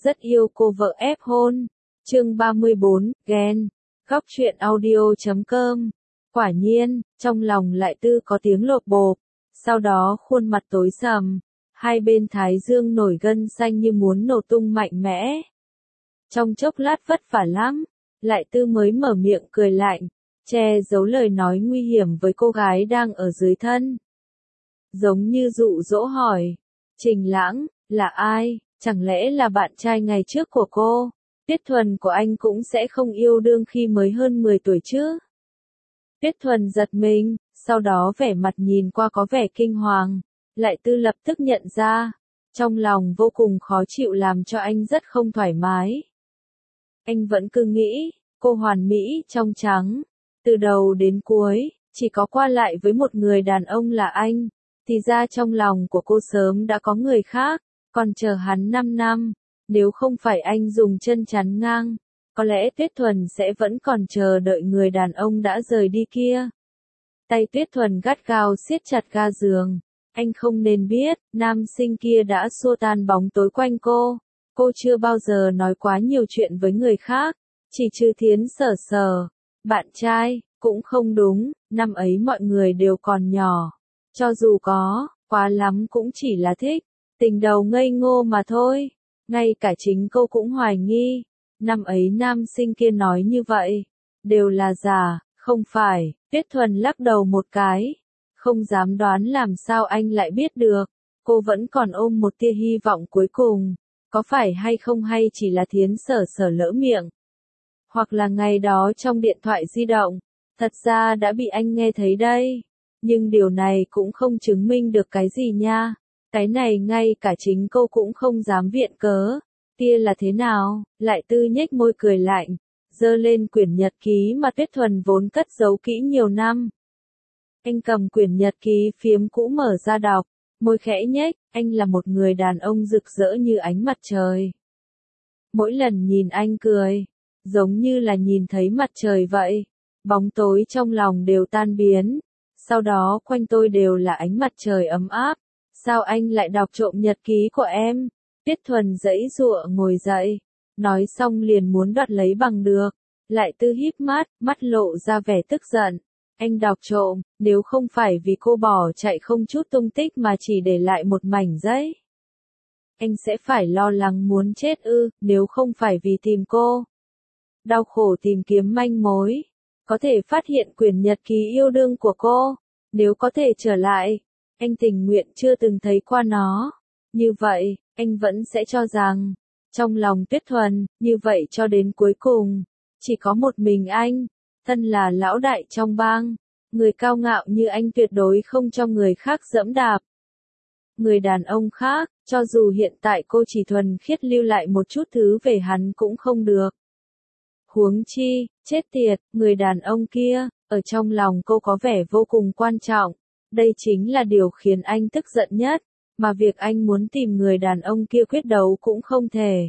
rất yêu cô vợ ép hôn. Chương 34, ghen. Góc truyện audio.com. Quả nhiên, trong lòng Lại Tư có tiếng lộp bộp, sau đó khuôn mặt tối sầm, hai bên thái dương nổi gân xanh như muốn nổ tung mạnh mẽ. Trong chốc lát vất vả lắm, Lại Tư mới mở miệng cười lạnh, che giấu lời nói nguy hiểm với cô gái đang ở dưới thân. Giống như dụ dỗ hỏi, Trình Lãng, là ai, chẳng lẽ là bạn trai ngày trước của cô? Tiết Thuần của anh cũng sẽ không yêu đương khi mới hơn 10 tuổi chứ? Tiết Thuần giật mình, sau đó vẻ mặt nhìn qua có vẻ kinh hoàng. Lại Tư lập tức nhận ra, trong lòng vô cùng khó chịu làm cho anh rất không thoải mái. Anh vẫn cứ nghĩ, cô hoàn mỹ trong trắng, từ đầu đến cuối, chỉ có qua lại với một người đàn ông là anh, thì ra trong lòng của cô sớm đã có người khác, còn chờ hắn 5 năm, nếu không phải anh dùng chân chắn ngang, có lẽ Tuyết Thuần sẽ vẫn còn chờ đợi người đàn ông đã rời đi kia. Tay Tuyết Thuần gắt gao siết chặt ga giường, anh không nên biết, nam sinh kia đã xua tan bóng tối quanh cô chưa bao giờ nói quá nhiều chuyện với người khác, chỉ trừ Thiến Sở, bạn trai, cũng không đúng, năm ấy mọi người đều còn nhỏ, cho dù có, quá lắm cũng chỉ là thích, tình đầu ngây ngô mà thôi, ngay cả chính cô cũng hoài nghi, năm ấy nam sinh kia nói như vậy, đều là giả, không phải. Tuyết Thuần lắc đầu một cái, không dám đoán làm sao anh lại biết được, cô vẫn còn ôm một tia hy vọng cuối cùng, có phải hay không hay chỉ là Thiến Sở lỡ miệng, hoặc là ngày đó trong điện thoại di động, thật ra đã bị anh nghe thấy đây, nhưng điều này cũng không chứng minh được cái gì nha, cái này ngay cả chính cô cũng không dám viện cớ, tia là thế nào, Lại Tư nhếch môi cười lạnh. Giơ lên quyển nhật ký mà Tuyết Thuần vốn cất giấu kỹ nhiều năm. Anh cầm quyển nhật ký phiếm cũ mở ra đọc, môi khẽ nhếch, anh là một người đàn ông rực rỡ như ánh mặt trời. Mỗi lần nhìn anh cười, giống như là nhìn thấy mặt trời vậy, bóng tối trong lòng đều tan biến, sau đó quanh tôi đều là ánh mặt trời ấm áp, sao anh lại đọc trộm nhật ký của em? Tuyết Thuần giãy giụa ngồi dậy. Nói xong liền muốn đoạt lấy bằng được. Lại Tư híp mắt, mắt lộ ra vẻ tức giận. Anh đọc trộm, nếu không phải vì cô bỏ chạy không chút tung tích mà chỉ để lại một mảnh giấy. Anh sẽ phải lo lắng muốn chết ư, nếu không phải vì tìm cô. Đau khổ tìm kiếm manh mối. Có thể phát hiện quyển nhật ký yêu đương của cô. Nếu có thể trở lại, anh tình nguyện chưa từng thấy qua nó. Như vậy, anh vẫn sẽ cho rằng, trong lòng Tuyết Thuần, như vậy cho đến cuối cùng, chỉ có một mình anh, thân là lão đại trong bang, người cao ngạo như anh tuyệt đối không cho người khác giẫm đạp. Người đàn ông khác, cho dù hiện tại cô chỉ thuần khiết lưu lại một chút thứ về hắn cũng không được. Huống chi, chết tiệt, người đàn ông kia, ở trong lòng cô có vẻ vô cùng quan trọng, đây chính là điều khiến anh tức giận nhất. Mà việc anh muốn tìm người đàn ông kia quyết đấu cũng không thể.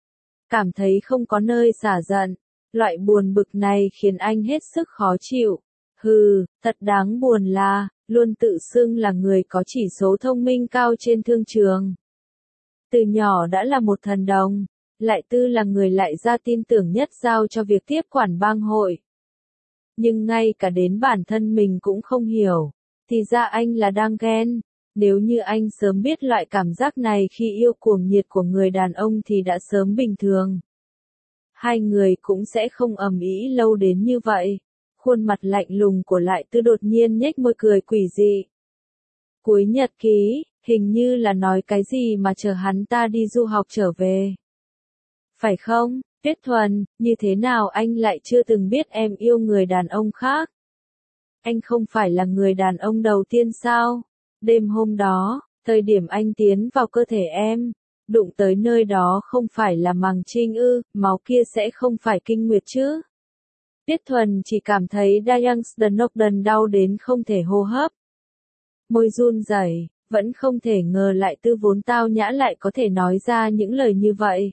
Cảm thấy không có nơi xả giận, loại buồn bực này khiến anh hết sức khó chịu. Hừ, thật đáng buồn là, luôn tự xưng là người có chỉ số thông minh cao trên thương trường. Từ nhỏ đã là một thần đồng, Lại Tư là người Lại Gia tin tưởng nhất giao cho việc tiếp quản bang hội. Nhưng ngay cả đến bản thân mình cũng không hiểu, thì ra anh là đang ghen. Nếu như anh sớm biết loại cảm giác này khi yêu cuồng nhiệt của người đàn ông thì đã sớm bình thường. Hai người cũng sẽ không ầm ĩ lâu đến như vậy. Khuôn mặt lạnh lùng của Lại Tư đột nhiên nhếch môi cười quỷ dị. Cuối nhật ký, hình như là nói cái gì mà chờ hắn ta đi du học trở về. Phải không, Tuyết Thuần, như thế nào anh lại chưa từng biết em yêu người đàn ông khác? Anh không phải là người đàn ông đầu tiên sao? Đêm hôm đó, thời điểm anh tiến vào cơ thể em, đụng tới nơi đó không phải là màng trinh ư, máu kia sẽ không phải kinh nguyệt chứ. Tuyết Thuần chỉ cảm thấy Diangsternokden đau đến không thể hô hấp. Môi run rẩy, vẫn không thể ngờ Lại Tư vốn tao nhã lại có thể nói ra những lời như vậy.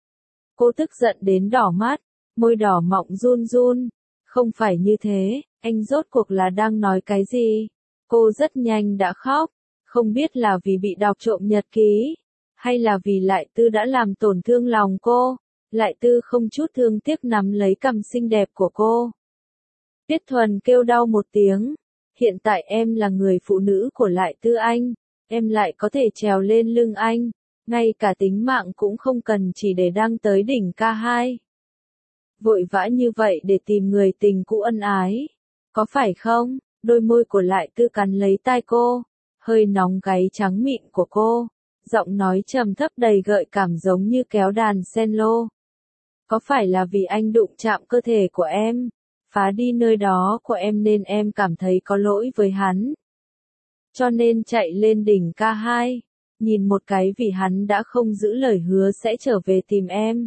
Cô tức giận đến đỏ mắt, môi đỏ mọng run run. Không phải như thế, anh rốt cuộc là đang nói cái gì? Cô rất nhanh đã khóc, không biết là vì bị đọc trộm nhật ký, Hay là vì Lại Tư đã làm tổn thương lòng cô? Lại Tư không chút thương tiếc nắm lấy cằm xinh đẹp của cô. Tuyết Thuần kêu đau một tiếng. Hiện tại em là người phụ nữ của Lại Tư anh. Em lại có thể trèo lên lưng anh. Ngay cả tính mạng cũng không cần chỉ để đăng tới đỉnh K2. Vội vã như vậy để tìm người tình cũ ân ái. Có phải không? Đôi môi của Lại Tư cắn lấy tai cô. Hơi nóng gáy trắng mịn của cô. Giọng nói trầm thấp đầy gợi cảm giống như kéo đàn cello. Có phải là vì anh đụng chạm cơ thể của em, phá đi nơi đó của em nên em cảm thấy có lỗi với hắn? Cho nên chạy lên đỉnh K2, nhìn một cái vì hắn đã không giữ lời hứa sẽ trở về tìm em.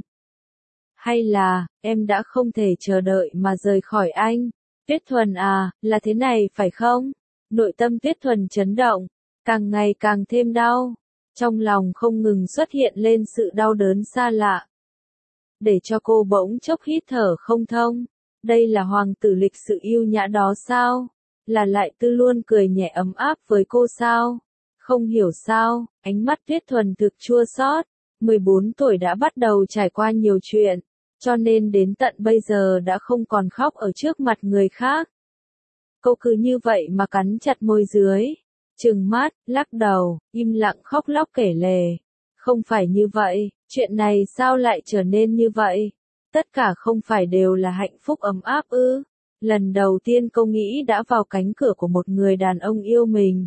Hay là, em đã không thể chờ đợi mà rời khỏi anh? Tuyết Thuần à, là thế này phải không? Nội tâm Tuyết Thuần chấn động, càng ngày càng thêm đau. Trong lòng không ngừng xuất hiện lên sự đau đớn xa lạ. Để cho cô bỗng chốc hít thở không thông. Đây là hoàng tử lịch sự yêu nhã đó sao? Là Lại Tư luôn cười nhẹ ấm áp với cô sao? Không hiểu sao, ánh mắt Tuyết Thuần thực chua xót. 14 tuổi đã bắt đầu trải qua nhiều chuyện, cho nên đến tận bây giờ đã không còn khóc ở trước mặt người khác. Cô cứ như vậy mà cắn chặt môi dưới, trừng mắt, lắc đầu, im lặng khóc lóc kể lể. Không phải như vậy, chuyện này sao lại trở nên như vậy? Tất cả không phải đều là hạnh phúc ấm áp ư? Lần đầu tiên cô nghĩ đã vào cánh cửa của một người đàn ông yêu mình.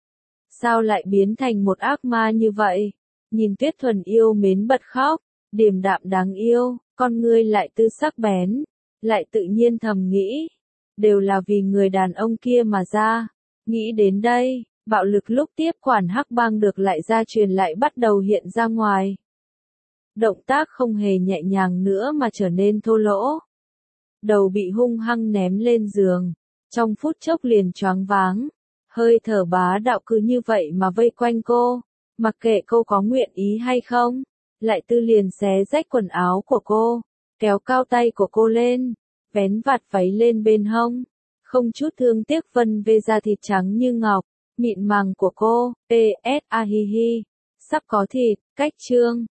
Sao lại biến thành một ác ma như vậy? Nhìn Tuyết Thuần yêu mến bật khóc, điềm đạm đáng yêu, con ngươi Lại Tư sắc bén. Lại tự nhiên thầm nghĩ, đều là vì người đàn ông kia mà ra. Nghĩ đến đây, bạo lực lúc tiếp quản hắc bang được Lại gia truyền lại bắt đầu hiện ra ngoài. Động tác không hề nhẹ nhàng nữa mà trở nên thô lỗ. Đầu bị hung hăng ném lên giường, trong phút chốc liền choáng váng. Hơi thở bá đạo cứ như vậy mà vây quanh cô, mặc kệ cô có nguyện ý hay không. Lại Tư liền xé rách quần áo của cô, kéo cao tay của cô lên, vén vạt váy lên bên hông, không chút thương tiếc vân vê da thịt trắng như ngọc, mịn màng của cô. PS a hi hi, sắp có thịt, cách chương.